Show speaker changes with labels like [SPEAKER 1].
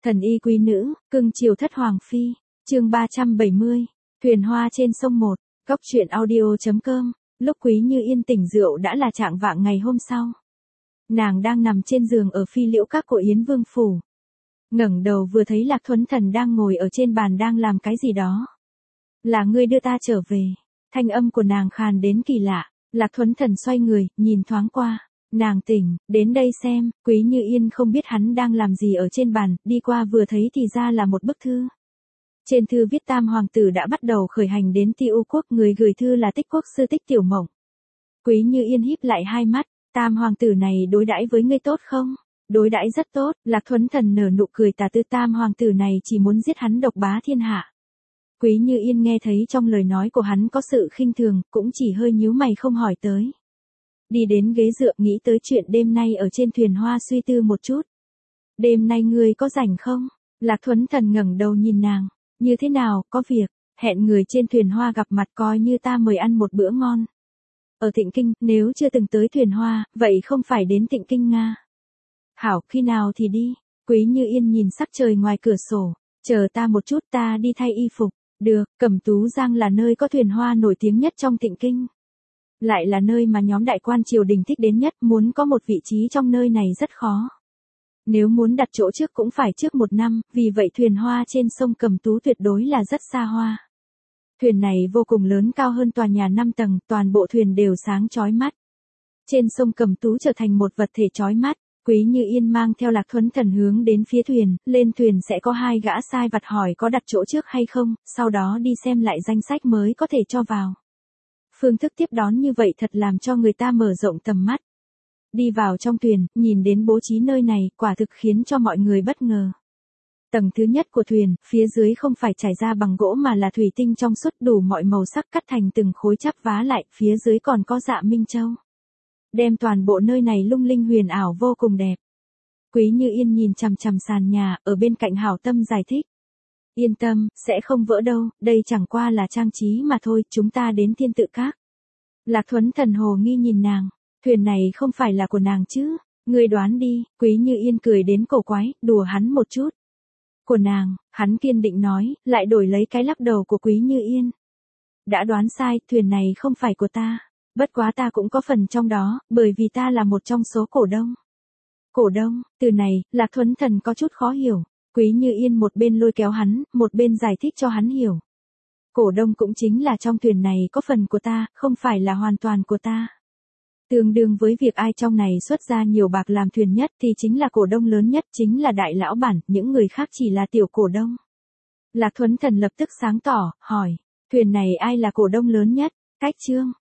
[SPEAKER 1] Thần y quý nữ, cưng chiều thất hoàng phi, chương 370, thuyền hoa trên sông một, góc truyện audio.com, lúc Quý Như Yên tỉnh rượu đã là trạng vạng ngày hôm sau. Nàng đang nằm trên giường ở Phi Liễu Các của Yến Vương Phủ. Ngẩng đầu vừa thấy Lạc Thuấn Thần đang ngồi ở trên bàn đang làm cái gì đó. Là ngươi đưa ta trở về, thanh âm của nàng khàn đến kỳ lạ, Lạc Thuấn Thần xoay người, nhìn thoáng qua. Nàng tỉnh, đến đây xem, Quý Như Yên không biết hắn đang làm gì ở trên bàn, đi qua vừa thấy thì ra là một bức thư. Trên thư viết Tam Hoàng tử đã bắt đầu khởi hành đến Ti U Quốc, người gửi thư là Tích Quốc sư Tích Tiểu Mộng. Quý Như Yên híp lại hai mắt, Tam Hoàng tử này đối đãi với ngươi tốt không? Đối đãi rất tốt, Lạc Thuấn Thần nở nụ cười tà tư, Tam Hoàng tử này chỉ muốn giết hắn độc bá thiên hạ. Quý Như Yên nghe thấy trong lời nói của hắn có sự khinh thường, cũng chỉ hơi nhíu mày không hỏi tới. Đi đến ghế dựa nghĩ tới chuyện đêm nay ở trên thuyền hoa suy tư một chút. Đêm nay ngươi có rảnh không? Lạc Thuấn Thần ngẩng đầu nhìn nàng. Như thế nào, có việc, hẹn người trên thuyền hoa gặp mặt coi như ta mời ăn một bữa ngon. Ở Tịnh Kinh, nếu chưa từng tới thuyền hoa, vậy không phải đến Tịnh Kinh Nga. Hảo, khi nào thì đi? Quý Như Yên nhìn sắc trời ngoài cửa sổ. Chờ ta một chút, ta đi thay y phục. Được, Cẩm Tú Giang là nơi có thuyền hoa nổi tiếng nhất trong Tịnh Kinh. Lại là nơi mà nhóm đại quan triều đình thích đến nhất, muốn có một vị trí trong nơi này rất khó. Nếu muốn đặt chỗ trước cũng phải trước 1 năm, vì vậy thuyền hoa trên sông Cẩm Tú tuyệt đối là rất xa hoa. Thuyền này vô cùng lớn, cao hơn tòa nhà 5 tầng, toàn bộ thuyền đều sáng chói mắt. Trên sông Cẩm Tú trở thành một vật thể chói mắt, Quý Như Yên mang theo Lạc Thuấn Thần hướng đến phía thuyền, lên thuyền sẽ có 2 gã sai vặt hỏi có đặt chỗ trước hay không, sau đó đi xem lại danh sách mới có thể cho vào. Phương thức tiếp đón như vậy thật làm cho người ta mở rộng tầm mắt. Đi vào trong thuyền, nhìn đến bố trí nơi này, quả thực khiến cho mọi người bất ngờ. Tầng thứ nhất của thuyền, phía dưới không phải trải ra bằng gỗ mà là thủy tinh trong suốt đủ mọi màu sắc cắt thành từng khối chắp vá lại, phía dưới còn có dạ minh châu. Đem toàn bộ nơi này lung linh huyền ảo vô cùng đẹp. Quý Như Yên nhìn chằm chằm sàn nhà, ở bên cạnh hảo tâm giải thích. Yên tâm, sẽ không vỡ đâu, đây chẳng qua là trang trí mà thôi, chúng ta đến Thiên Tự Các. Lạc Thuấn Thần hồ nghi nhìn nàng, thuyền này không phải là của nàng chứ, ngươi đoán đi, Quý Như Yên cười đến cổ quái, đùa hắn một chút. Của nàng, hắn kiên định nói, lại đổi lấy cái lắc đầu của Quý Như Yên. Đã đoán sai, thuyền này không phải của ta, bất quá ta cũng có phần trong đó, bởi vì ta là một trong số cổ đông. Cổ đông, từ này, Lạc Thuấn Thần có chút khó hiểu. Quý Như Yên một bên lôi kéo hắn, một bên giải thích cho hắn hiểu. Cổ đông cũng chính là trong thuyền này có phần của ta, không phải là hoàn toàn của ta. Tương đương với việc ai trong này xuất ra nhiều bạc làm thuyền nhất thì chính là cổ đông lớn nhất, chính là đại lão bản, những người khác chỉ là tiểu cổ đông. Lạc Thuấn Thần lập tức sáng tỏ, hỏi, thuyền này ai là cổ đông lớn nhất? Cách Trương,